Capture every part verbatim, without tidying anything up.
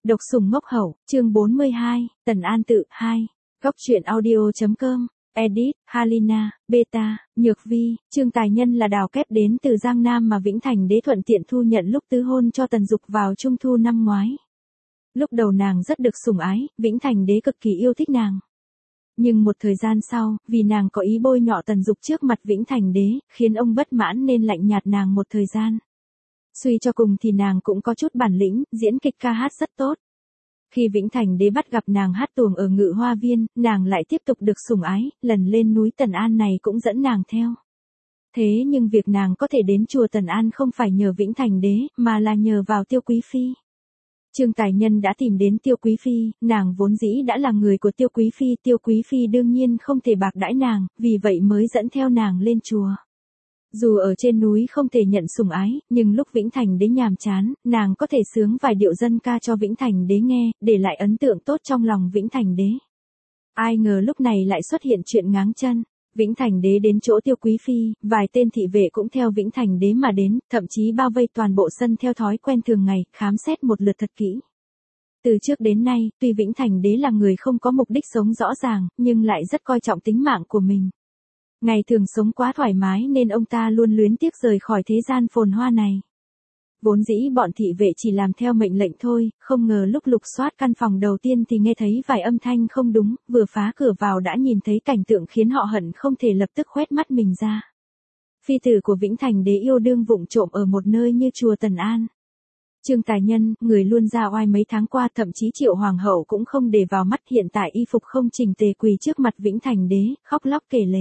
Độc sủng ngốc hậu, chương bốn mươi hai, Tần An tự, hai. Góc truyện audio.com, edit, Halina, Beta, Nhược Vi, Trương Tài Nhân là đào kép đến từ Giang Nam mà Vĩnh Thành Đế thuận tiện thu nhận lúc tứ hôn cho Tần Dục vào trung thu năm ngoái. Lúc đầu nàng rất được sủng ái, Vĩnh Thành Đế cực kỳ yêu thích nàng. Nhưng một thời gian sau, vì nàng có ý bôi nhọ Tần Dục trước mặt Vĩnh Thành Đế, khiến ông bất mãn nên lạnh nhạt nàng một thời gian. Suy cho cùng thì nàng cũng có chút bản lĩnh, diễn kịch ca hát rất tốt. Khi Vĩnh Thành Đế bắt gặp nàng hát tuồng ở Ngự Hoa Viên, nàng lại tiếp tục được sủng ái, lần lên núi Tần An này cũng dẫn nàng theo. Thế nhưng việc nàng có thể đến chùa Tần An không phải nhờ Vĩnh Thành Đế, mà là nhờ vào Tiêu Quý Phi. Trương Tài Nhân đã tìm đến Tiêu Quý Phi, nàng vốn dĩ đã là người của Tiêu Quý Phi, Tiêu Quý Phi đương nhiên không thể bạc đãi nàng, vì vậy mới dẫn theo nàng lên chùa. Dù ở trên núi không thể nhận sủng ái, nhưng lúc Vĩnh Thành Đế nhàm chán, nàng có thể sướng vài điệu dân ca cho Vĩnh Thành Đế nghe, để lại ấn tượng tốt trong lòng Vĩnh Thành Đế. Ai ngờ lúc này lại xuất hiện chuyện ngáng chân. Vĩnh Thành Đế đến chỗ Tiêu Quý Phi, vài tên thị vệ cũng theo Vĩnh Thành Đế mà đến, thậm chí bao vây toàn bộ sân theo thói quen thường ngày, khám xét một lượt thật kỹ. Từ trước đến nay, tuy Vĩnh Thành Đế là người không có mục đích sống rõ ràng, nhưng lại rất coi trọng tính mạng của mình. Ngày thường sống quá thoải mái nên ông ta luôn luyến tiếc rời khỏi thế gian phồn hoa này. Vốn dĩ bọn thị vệ chỉ làm theo mệnh lệnh thôi, không ngờ lúc lục soát căn phòng đầu tiên thì nghe thấy vài âm thanh không đúng, vừa phá cửa vào đã nhìn thấy cảnh tượng khiến họ hận không thể lập tức khoét mắt mình ra. Phi tử của Vĩnh Thành Đế yêu đương vụng trộm ở một nơi như chùa Tần An. Trương Tài Nhân, người luôn ra oai mấy tháng qua, thậm chí Triệu Hoàng hậu cũng không để vào mắt, hiện tại y phục không chỉnh tề quỳ trước mặt Vĩnh Thành Đế, khóc lóc kể lể.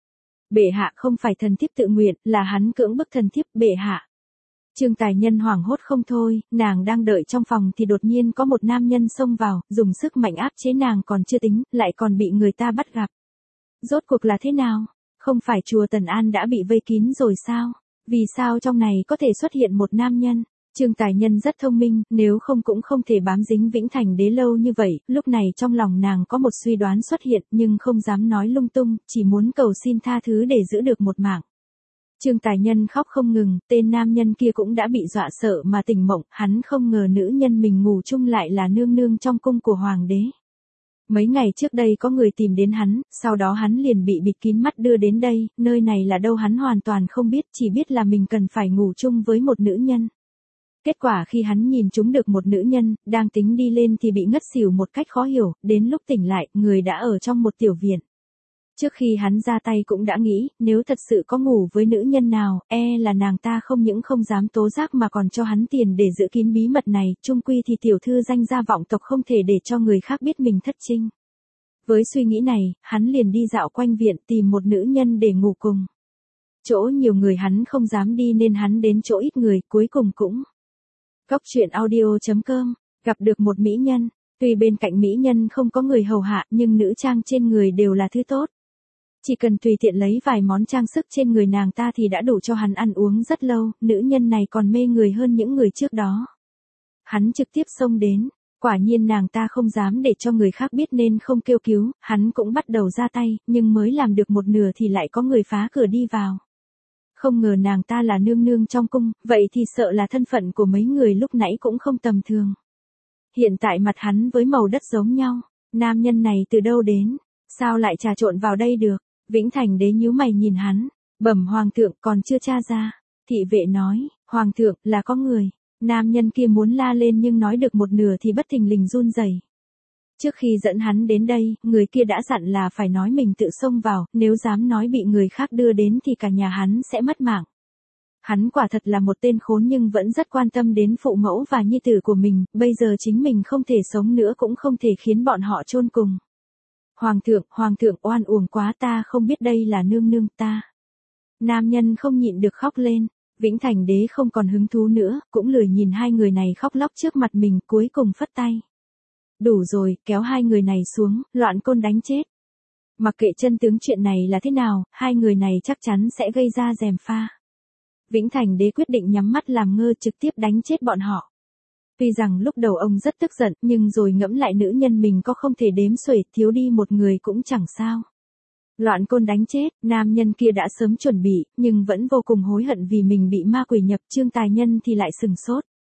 Bệ hạ không phải thần thiếp tự nguyện, là hắn cưỡng bức thần thiếp, bệ hạ. Trương Tài Nhân hoảng hốt không thôi, nàng đang đợi trong phòng thì đột nhiên có một nam nhân xông vào, dùng sức mạnh áp chế nàng còn chưa tính, lại còn bị người ta bắt gặp. Rốt cuộc là thế nào? Không phải chùa Tần An đã bị vây kín rồi sao? Vì sao trong này có thể xuất hiện một nam nhân? Trương Tài Nhân rất thông minh, nếu không cũng không thể bám dính Vĩnh Thành Đế lâu như vậy, lúc này trong lòng nàng có một suy đoán xuất hiện nhưng không dám nói lung tung, chỉ muốn cầu xin tha thứ để giữ được một mạng. Trương Tài Nhân khóc không ngừng, tên nam nhân kia cũng đã bị dọa sợ mà tỉnh mộng, hắn không ngờ nữ nhân mình ngủ chung lại là nương nương trong cung của Hoàng đế. Mấy ngày trước đây có người tìm đến hắn, sau đó hắn liền bị bịt kín mắt đưa đến đây, nơi này là đâu hắn hoàn toàn không biết, chỉ biết là mình cần phải ngủ chung với một nữ nhân. Kết quả khi hắn nhìn trúng được một nữ nhân, đang tính đi lên thì bị ngất xỉu một cách khó hiểu, đến lúc tỉnh lại, người đã ở trong một tiểu viện. Trước khi hắn ra tay cũng đã nghĩ, nếu thật sự có ngủ với nữ nhân nào, e là nàng ta không những không dám tố giác mà còn cho hắn tiền để giữ kín bí mật này, chung quy thì tiểu thư danh gia vọng tộc không thể để cho người khác biết mình thất trinh. Với suy nghĩ này, hắn liền đi dạo quanh viện tìm một nữ nhân để ngủ cùng. Chỗ nhiều người hắn không dám đi nên hắn đến chỗ ít người, cuối cùng cũng. Góc truyện audio.com, gặp được một mỹ nhân, tuy bên cạnh mỹ nhân không có người hầu hạ nhưng nữ trang trên người đều là thứ tốt. Chỉ cần tùy tiện lấy vài món trang sức trên người nàng ta thì đã đủ cho hắn ăn uống rất lâu, nữ nhân này còn mê người hơn những người trước đó. Hắn trực tiếp xông đến, quả nhiên nàng ta không dám để cho người khác biết nên không kêu cứu, hắn cũng bắt đầu ra tay, nhưng mới làm được một nửa thì lại có người phá cửa đi vào. Không ngờ nàng ta là nương nương trong cung, vậy thì sợ là thân phận của mấy người lúc nãy cũng không tầm thường. Hiện tại mặt hắn với màu đất giống nhau, nam nhân này từ đâu đến, sao lại trà trộn vào đây được? Vĩnh Thành Đế nhíu mày nhìn hắn, bẩm hoàng thượng còn chưa tra ra. Thị vệ nói, hoàng thượng là có người. Nam nhân kia muốn la lên nhưng nói được một nửa thì bất thình lình run rẩy. Trước khi dẫn hắn đến đây, người kia đã dặn là phải nói mình tự xông vào, nếu dám nói bị người khác đưa đến thì cả nhà hắn sẽ mất mạng. Hắn quả thật là một tên khốn nhưng vẫn rất quan tâm đến phụ mẫu và nhi tử của mình, bây giờ chính mình không thể sống nữa cũng không thể khiến bọn họ chôn cùng. Hoàng thượng, hoàng thượng oan uổng quá, ta không biết đây là nương nương ta. Nam nhân không nhịn được khóc lên, Vĩnh Thành Đế không còn hứng thú nữa, cũng lười nhìn hai người này khóc lóc trước mặt mình, cuối cùng phất tay. Đủ rồi, kéo hai người này xuống, loạn côn đánh chết. Mặc kệ chân tướng chuyện này là thế nào, hai người này chắc chắn sẽ gây ra gièm pha. Vĩnh Thành Đế quyết định nhắm mắt làm ngơ trực tiếp đánh chết bọn họ. Tuy rằng lúc đầu ông rất tức giận, nhưng rồi ngẫm lại nữ nhân mình có không thể đếm xuể, thiếu đi một người cũng chẳng sao. Loạn côn đánh chết, nam nhân kia đã sớm chuẩn bị, nhưng vẫn vô cùng hối hận vì mình bị ma quỷ nhập. Trương Tài Nhân thì lại sừng sốt.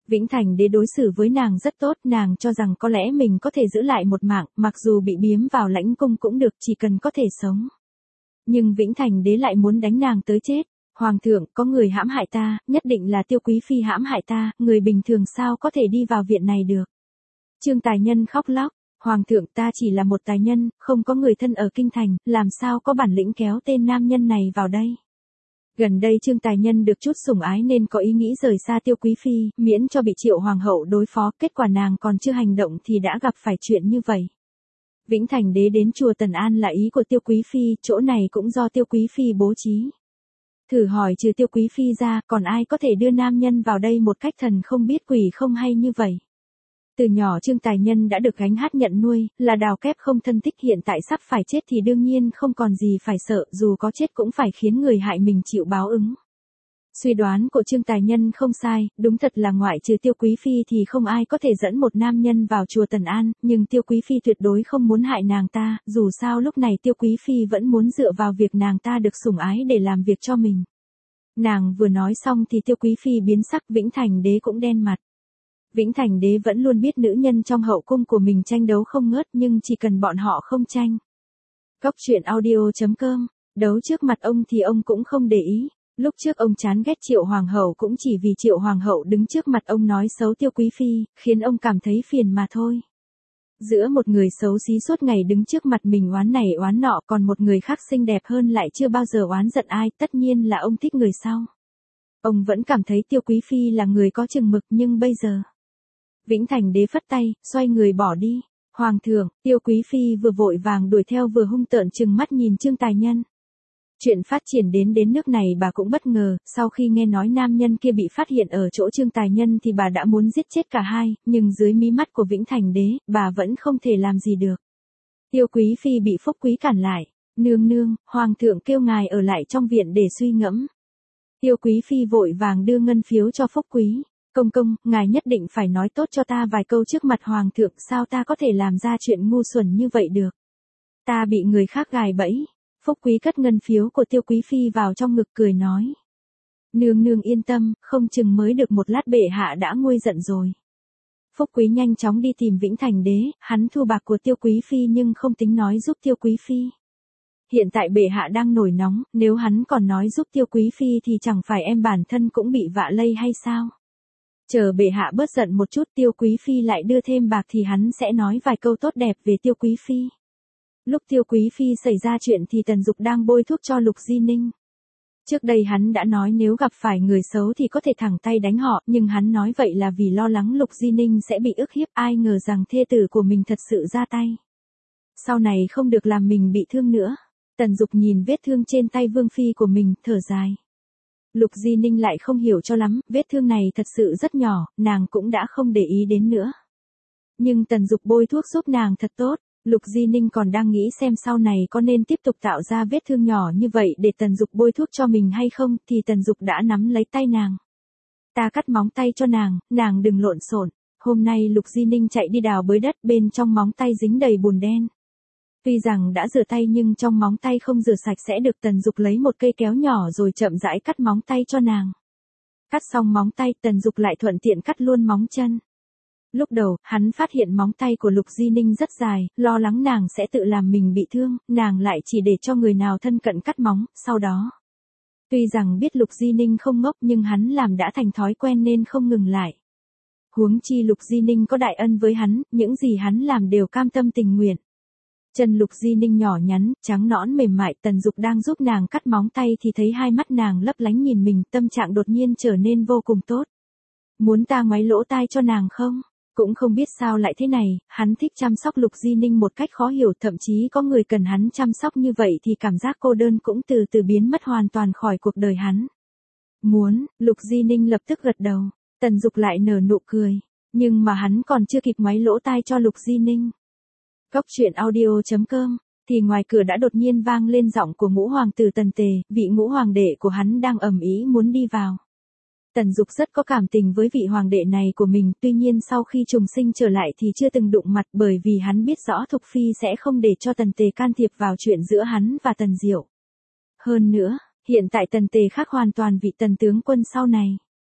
Vĩnh Thành Đế đối xử với nàng rất tốt, nàng cho rằng có lẽ mình có thể giữ lại một mạng, mặc dù bị biếm vào lãnh cung cũng được, chỉ cần có thể sống. Nhưng Vĩnh Thành Đế lại muốn đánh nàng tới chết. Hoàng thượng, có người hãm hại ta, nhất định là Tiêu Quý Phi hãm hại ta, người bình thường sao có thể đi vào viện này được. Trương Tài Nhân khóc lóc, Hoàng thượng, ta chỉ là một tài nhân, không có người thân ở kinh thành, làm sao có bản lĩnh kéo tên nam nhân này vào đây. Gần đây Trương Tài Nhân được chút sủng ái nên có ý nghĩ rời xa Tiêu Quý Phi, miễn cho bị Triệu Hoàng hậu đối phó, kết quả nàng còn chưa hành động thì đã gặp phải chuyện như vậy. Vĩnh Thành Đế đến chùa Tần An là ý của Tiêu Quý Phi, chỗ này cũng do Tiêu Quý Phi bố trí. Thử hỏi trừ Tiêu Quý Phi ra, còn ai có thể đưa nam nhân vào đây một cách thần không biết quỷ không hay như vậy. Từ nhỏ Trương Tài Nhân đã được gánh hát nhận nuôi, là đào kép không thân thích, hiện tại sắp phải chết thì đương nhiên không còn gì phải sợ, dù có chết cũng phải khiến người hại mình chịu báo ứng. Suy đoán của Trương Tài Nhân không sai, đúng thật là ngoại trừ Tiêu Quý Phi thì không ai có thể dẫn một nam nhân vào chùa Tần An, nhưng Tiêu Quý Phi tuyệt đối không muốn hại nàng ta, dù sao lúc này Tiêu Quý Phi vẫn muốn dựa vào việc nàng ta được sủng ái để làm việc cho mình. Nàng vừa nói xong thì Tiêu Quý Phi biến sắc, Vĩnh Thành Đế cũng đen mặt. Vĩnh Thành Đế vẫn luôn biết nữ nhân trong hậu cung của mình tranh đấu không ngớt, nhưng chỉ cần bọn họ không tranh. Góc truyện audio chấm com, đấu trước mặt ông thì ông cũng không để ý. Lúc trước ông chán ghét Triệu Hoàng hậu cũng chỉ vì Triệu Hoàng hậu đứng trước mặt ông nói xấu Tiêu Quý Phi, khiến ông cảm thấy phiền mà thôi. Giữa một người xấu xí suốt ngày đứng trước mặt mình oán này oán nọ, còn một người khác xinh đẹp hơn lại chưa bao giờ oán giận ai, tất nhiên là ông thích người sau. Ông vẫn cảm thấy Tiêu Quý Phi là người có chừng mực, nhưng bây giờ. Vĩnh Thành Đế phất tay, xoay người bỏ đi. Hoàng thượng, Tiêu Quý Phi vừa vội vàng đuổi theo vừa hung tợn trừng mắt nhìn Trương Tài Nhân. Chuyện phát triển đến đến nước này bà cũng bất ngờ, sau khi nghe nói nam nhân kia bị phát hiện ở chỗ Trương Tài Nhân thì bà đã muốn giết chết cả hai, nhưng dưới mí mắt của Vĩnh Thành Đế, bà vẫn không thể làm gì được. Tiêu Quý Phi bị Phúc Quý cản lại. Nương nương, Hoàng thượng kêu ngài ở lại trong viện để suy ngẫm. Tiêu Quý Phi vội vàng đưa ngân phiếu cho Phúc Quý. Công công, ngài nhất định phải nói tốt cho ta vài câu trước mặt Hoàng thượng, sao ta có thể làm ra chuyện ngu xuẩn như vậy được. Ta bị người khác gài bẫy. Phúc Quý cất ngân phiếu của Tiêu Quý Phi vào trong ngực cười nói. Nương nương yên tâm, không chừng mới được một lát bệ hạ đã nguôi giận rồi. Phúc Quý nhanh chóng đi tìm Vĩnh Thành Đế, hắn thu bạc của Tiêu Quý Phi nhưng không tính nói giúp Tiêu Quý Phi. Hiện tại bệ hạ đang nổi nóng, nếu hắn còn nói giúp Tiêu Quý Phi thì chẳng phải em bản thân cũng bị vạ lây hay sao? Chờ bệ hạ bớt giận một chút, Tiêu Quý Phi lại đưa thêm bạc thì hắn sẽ nói vài câu tốt đẹp về Tiêu Quý Phi. Lúc Tiêu Quý Phi xảy ra chuyện thì Tần Dục đang bôi thuốc cho Lục Di Ninh. Trước đây hắn đã nói nếu gặp phải người xấu thì có thể thẳng tay đánh họ, nhưng hắn nói vậy là vì lo lắng Lục Di Ninh sẽ bị ức hiếp, ai ngờ rằng thê tử của mình thật sự ra tay. Sau này không được làm mình bị thương nữa. Tần Dục nhìn vết thương trên tay Vương Phi của mình, thở dài. Lục Di Ninh lại không hiểu cho lắm, vết thương này thật sự rất nhỏ, nàng cũng đã không để ý đến nữa. Nhưng Tần Dục bôi thuốc giúp nàng thật tốt. Lục Di Ninh còn đang nghĩ xem sau này có nên tiếp tục tạo ra vết thương nhỏ như vậy để Tần Dục bôi thuốc cho mình hay không, thì Tần Dục đã nắm lấy tay nàng. Ta cắt móng tay cho nàng, nàng đừng lộn xộn. Hôm nay Lục Di Ninh chạy đi đào bới đất, bên trong móng tay dính đầy bùn đen. Tuy rằng đã rửa tay nhưng trong móng tay không rửa sạch sẽ được, Tần Dục lấy một cây kéo nhỏ rồi chậm rãi cắt móng tay cho nàng. Cắt xong móng tay, Tần Dục lại thuận tiện cắt luôn móng chân. Lúc đầu, hắn phát hiện móng tay của Lục Di Ninh rất dài, lo lắng nàng sẽ tự làm mình bị thương, nàng lại chỉ để cho người nào thân cận cắt móng, sau đó. Tuy rằng biết Lục Di Ninh không ngốc nhưng hắn làm đã thành thói quen nên không ngừng lại. Huống chi Lục Di Ninh có đại ân với hắn, những gì hắn làm đều cam tâm tình nguyện. Chân Lục Di Ninh nhỏ nhắn, trắng nõn mềm mại, Tần Dục đang giúp nàng cắt móng tay thì thấy hai mắt nàng lấp lánh nhìn mình, tâm trạng đột nhiên trở nên vô cùng tốt. Muốn ta ngoáy lỗ tai cho nàng không? Cũng không biết sao lại thế này, hắn thích chăm sóc Lục Di Ninh một cách khó hiểu, thậm chí có người cần hắn chăm sóc như vậy thì cảm giác cô đơn cũng từ từ biến mất hoàn toàn khỏi cuộc đời hắn. Muốn, Lục Di Ninh lập tức gật đầu, Tần Dục lại nở nụ cười, nhưng mà hắn còn chưa kịp ngoáy lỗ tai cho Lục Di Ninh. Góc truyện audio chấm com, thì ngoài cửa đã đột nhiên vang lên giọng của ngũ hoàng tử Tần Tề, vị ngũ hoàng đệ của hắn đang ầm ĩ muốn đi vào. Tần Dục rất có cảm tình với vị hoàng đệ này của mình, tuy nhiên sau khi trùng sinh trở lại thì chưa từng đụng mặt, bởi vì hắn biết rõ Thục Phi sẽ không để cho Tần Tề can thiệp vào chuyện giữa hắn và Tần Diệu. Hơn nữa, hiện tại Tần Tề khác hoàn toàn vị Tần tướng quân sau này.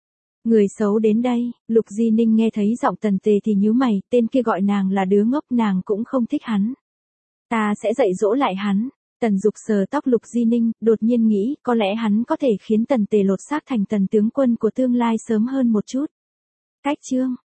Người xấu đến đây, Lục Di Ninh nghe thấy giọng Tần Tề thì nhíu mày, tên kia gọi nàng là đứa ngốc, nàng cũng không thích hắn. Ta sẽ dạy dỗ lại hắn. Tần Dục sờ tóc Lục Di Ninh, đột nhiên nghĩ, có lẽ hắn có thể khiến Tần Tề lột xác thành tần tướng quân của tương lai sớm hơn một chút. Cách chương